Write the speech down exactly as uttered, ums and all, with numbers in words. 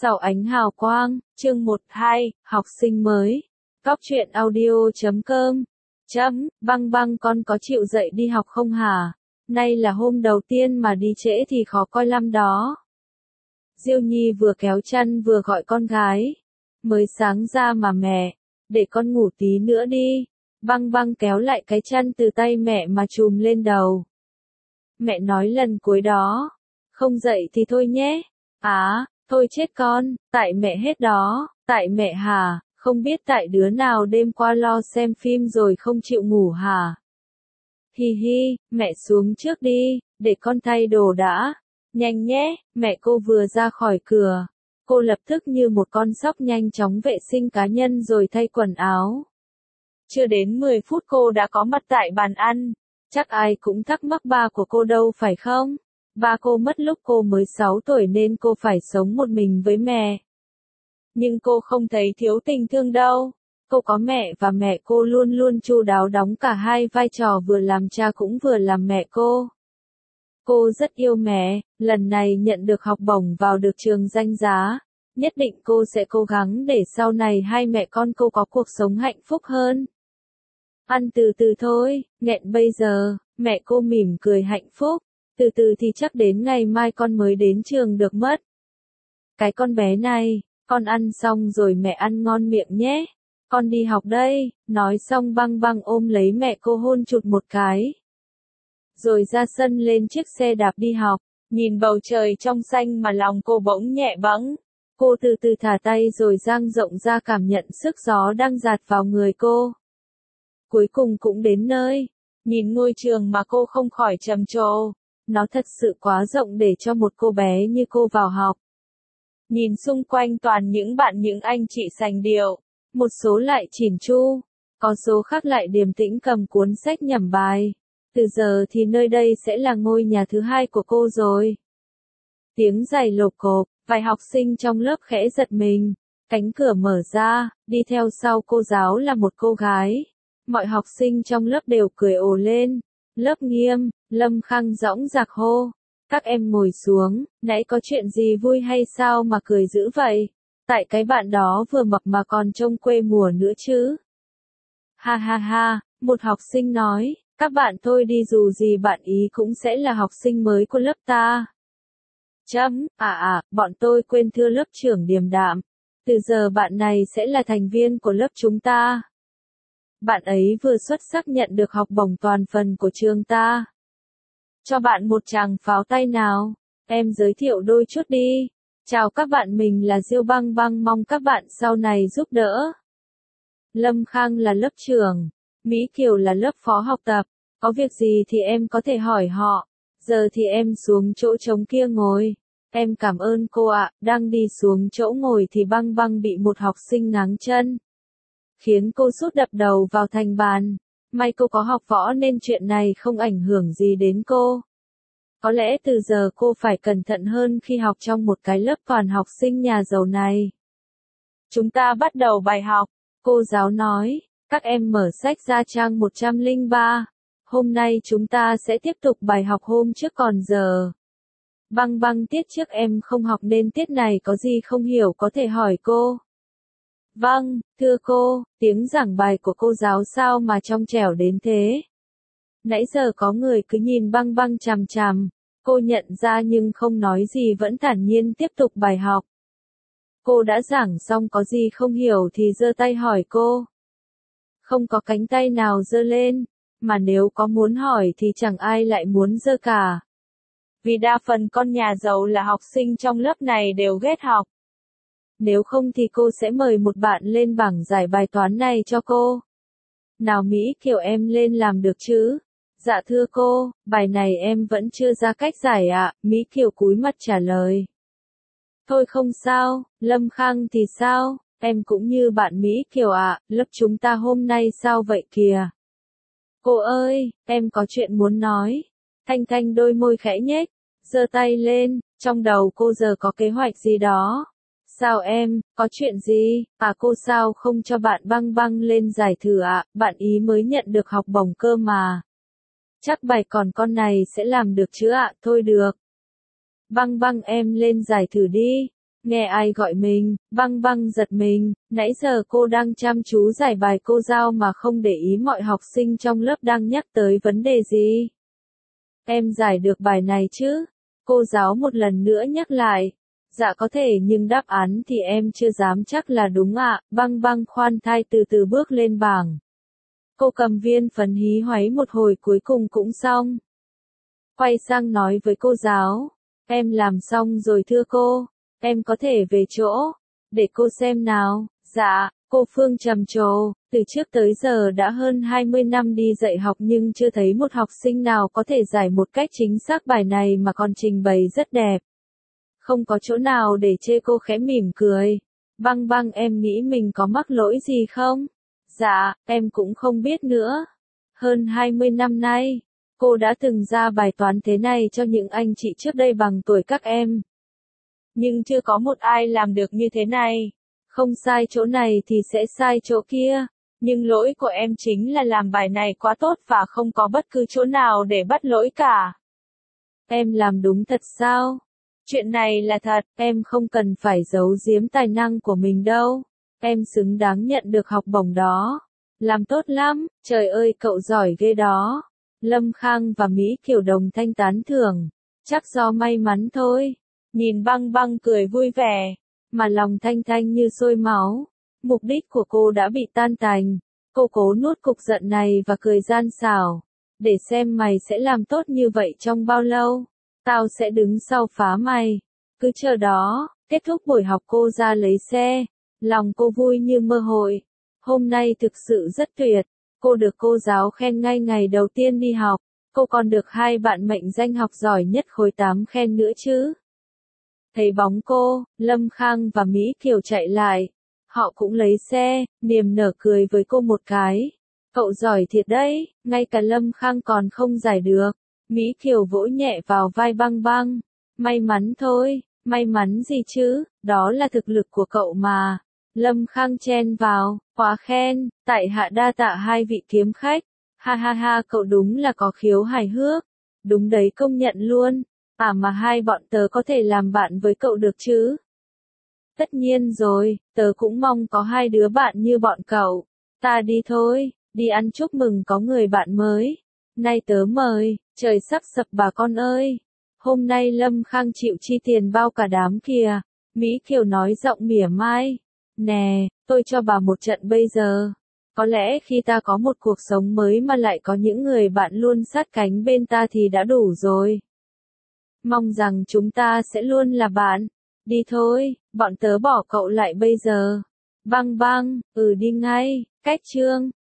Sau ánh hào quang, chương một hai, học sinh mới. Cóc truyện audio chấm com. Chấm, băng băng con có chịu dậy đi học không hả? Nay là hôm đầu tiên mà đi trễ thì khó coi lắm đó. Diêu Nhi vừa kéo chăn vừa gọi con gái. Mới sáng ra mà mẹ, để con ngủ tí nữa đi. Băng băng kéo lại cái chăn từ tay mẹ mà chùm lên đầu. Mẹ nói lần cuối đó. Không dậy thì thôi nhé. Á. Thôi chết con, tại mẹ hết đó, tại mẹ hả, không biết tại đứa nào đêm qua lo xem phim rồi không chịu ngủ hả? Hi hi, mẹ xuống trước đi, để con thay đồ đã. Nhanh nhé, mẹ cô vừa ra khỏi cửa. Cô lập tức như một con sóc nhanh chóng vệ sinh cá nhân rồi thay quần áo. Chưa đến mười phút cô đã có mặt tại bàn ăn. Chắc ai cũng thắc mắc ba của cô đâu phải không? Ba cô mất lúc cô mới sáu tuổi nên cô phải sống một mình với mẹ. Nhưng cô không thấy thiếu tình thương đâu. Cô có mẹ và mẹ cô luôn luôn chu đáo đóng cả hai vai trò vừa làm cha cũng vừa làm mẹ cô. Cô rất yêu mẹ, lần này nhận được học bổng vào được trường danh giá. Nhất định cô sẽ cố gắng để sau này hai mẹ con cô có cuộc sống hạnh phúc hơn. Ăn từ từ thôi, nghẹn bây giờ, mẹ cô mỉm cười hạnh phúc. Từ từ thì chắc đến ngày mai con mới đến trường được mất. Cái con bé này, con ăn xong rồi mẹ ăn ngon miệng nhé. Con đi học đây, nói xong băng băng ôm lấy mẹ cô hôn chụt một cái. Rồi ra sân lên chiếc xe đạp đi học, nhìn bầu trời trong xanh mà lòng cô bỗng nhẹ bẫng. Cô từ từ thả tay rồi dang rộng ra cảm nhận sức gió đang dạt vào người cô. Cuối cùng cũng đến nơi, nhìn ngôi trường mà cô không khỏi trầm trồ. Nó thật sự quá rộng để cho một cô bé như cô vào học. Nhìn xung quanh toàn những bạn những anh chị sành điệu. Một số lại chỉn chu. Có số khác lại điềm tĩnh cầm cuốn sách nhẩm bài. Từ giờ thì nơi đây sẽ là ngôi nhà thứ hai của cô rồi. Tiếng giày lộp cộp, vài học sinh trong lớp khẽ giật mình. Cánh cửa mở ra, đi theo sau cô giáo là một cô gái. Mọi học sinh trong lớp đều cười ồ lên. Lớp nghiêm, Lâm Khang dõng dạc hô. Các em ngồi xuống, nãy có chuyện gì vui hay sao mà cười dữ vậy? Tại cái bạn đó vừa mập mà còn trông quê mùa nữa chứ. Ha ha ha, một học sinh nói, các bạn thôi đi dù gì bạn ý cũng sẽ là học sinh mới của lớp ta. Chấm, à à, bọn tôi quên thưa lớp trưởng điềm đạm. Từ giờ bạn này sẽ là thành viên của lớp chúng ta. Bạn ấy vừa xuất sắc nhận được học bổng toàn phần của trường ta. Cho bạn một tràng pháo tay nào. Em giới thiệu đôi chút đi. Chào các bạn, mình là Diêu Băng Băng, mong các bạn sau này giúp đỡ. Lâm Khang là lớp trưởng. Mỹ Kiều là lớp phó học tập. Có việc gì thì em có thể hỏi họ. Giờ thì em xuống chỗ trống kia ngồi. Em cảm ơn cô ạ. Đang đi xuống chỗ ngồi thì Băng Băng bị một học sinh ngáng chân. Khiến cô sút đập đầu vào thành bàn. May cô có học võ nên chuyện này không ảnh hưởng gì đến cô. Có lẽ từ giờ cô phải cẩn thận hơn khi học trong một cái lớp toàn học sinh nhà giàu này. Chúng ta bắt đầu bài học, cô giáo nói. Các em mở sách ra trang một trăm lẻ ba. Hôm nay chúng ta sẽ tiếp tục bài học hôm trước còn giờ. Băng băng tiết trước em không học nên tiết này có gì không hiểu có thể hỏi cô. Vâng, thưa cô, tiếng giảng bài của cô giáo sao mà trong trẻo đến thế? Nãy giờ có người cứ nhìn băng băng chằm chằm, cô nhận ra nhưng không nói gì vẫn thản nhiên tiếp tục bài học. Cô đã giảng xong có gì không hiểu thì giơ tay hỏi cô. Không có cánh tay nào giơ lên, mà nếu có muốn hỏi thì chẳng ai lại muốn giơ cả. Vì đa phần con nhà giàu là học sinh trong lớp này đều ghét học. Nếu không thì cô sẽ mời một bạn lên bảng giải bài toán này cho cô. Nào Mỹ Kiều, em lên làm được chứ? Dạ thưa cô, bài này em vẫn chưa ra cách giải ạ. Mỹ Kiều cúi mặt trả lời. Thôi không sao, Lâm Khang thì sao? Em cũng như bạn Mỹ Kiều ạ, lớp chúng ta hôm nay sao vậy kìa? Cô ơi, em có chuyện muốn nói. Thanh Thanh đôi môi khẽ nhếch, giơ tay lên, trong đầu cô giờ có kế hoạch gì đó. Sao em, có chuyện gì? À cô sao không cho bạn Băng Băng lên giải thử ạ, bạn ý mới nhận được học bổng cơ mà. Chắc bài còn con này sẽ làm được chứ ạ, thôi được. Băng Băng em lên giải thử đi. Nghe ai gọi mình, băng băng giật mình, nãy giờ cô đang chăm chú giải bài cô giao mà không để ý mọi học sinh trong lớp đang nhắc tới vấn đề gì. Em giải được bài này chứ? Cô giáo một lần nữa nhắc lại. Dạ có thể nhưng đáp án thì em chưa dám chắc là đúng ạ, băng băng khoan thai từ từ bước lên bảng. Cô cầm viên phấn hí hoáy một hồi cuối cùng cũng xong. Quay sang nói với cô giáo, em làm xong rồi thưa cô, em có thể về chỗ, để cô xem nào. Dạ, cô Phương trầm trồ, từ trước tới giờ đã hơn hai mươi năm đi dạy học nhưng chưa thấy một học sinh nào có thể giải một cách chính xác bài này mà còn trình bày rất đẹp. Không có chỗ nào để chê, cô khẽ mỉm cười. Băng băng em nghĩ mình có mắc lỗi gì không? Dạ, em cũng không biết nữa. Hơn hai mươi năm nay, cô đã từng ra bài toán thế này cho những anh chị trước đây bằng tuổi các em. Nhưng chưa có một ai làm được như thế này. Không sai chỗ này thì sẽ sai chỗ kia. Nhưng lỗi của em chính là làm bài này quá tốt và không có bất cứ chỗ nào để bắt lỗi cả. Em làm đúng thật sao? Chuyện này là thật, em không cần phải giấu giếm tài năng của mình đâu. Em xứng đáng nhận được học bổng đó. Làm tốt lắm, trời ơi cậu giỏi ghê đó. Lâm Khang và Mỹ Kiều đồng thanh tán thưởng. Chắc do may mắn thôi. Nhìn băng băng cười vui vẻ, mà lòng Thanh Thanh như sôi máu. Mục đích của cô đã bị tan tành. Cô cố nuốt cục giận này và cười gian xảo. Để xem mày sẽ làm tốt như vậy trong bao lâu. Tao sẽ đứng sau phá mày. Cứ chờ đó. Kết thúc buổi học cô ra lấy xe. Lòng cô vui như mơ hội. Hôm nay thực sự rất tuyệt. Cô được cô giáo khen ngay ngày đầu tiên đi học. Cô còn được hai bạn mệnh danh học giỏi nhất khối tám khen nữa chứ. Thấy bóng cô, Lâm Khang và Mỹ Kiều chạy lại. Họ cũng lấy xe, niềm nở cười với cô một cái. Cậu giỏi thiệt đấy, ngay cả Lâm Khang còn không giải được. Mỹ Kiều vỗ nhẹ vào vai băng băng. May mắn thôi, may mắn gì chứ, đó là thực lực của cậu mà. Lâm Khang chen vào, quá khen, tại hạ đa tạ hai vị kiếm khách. Ha ha ha, cậu đúng là có khiếu hài hước. Đúng đấy, công nhận luôn. À mà hai bọn tớ có thể làm bạn với cậu được chứ? Tất nhiên rồi, tớ cũng mong có hai đứa bạn như bọn cậu. Ta đi thôi, đi ăn chúc mừng có người bạn mới. Nay tớ mời, trời sắp sập bà con ơi. Hôm nay Lâm Khang chịu chi tiền bao cả đám kìa. Mỹ Kiều nói giọng mỉa mai. Nè, tôi cho bà một trận bây giờ. Có lẽ khi ta có một cuộc sống mới mà lại có những người bạn luôn sát cánh bên ta thì đã đủ rồi. Mong rằng chúng ta sẽ luôn là bạn. Đi thôi, bọn tớ bỏ cậu lại bây giờ. Băng băng, ừ đi ngay, cách chương.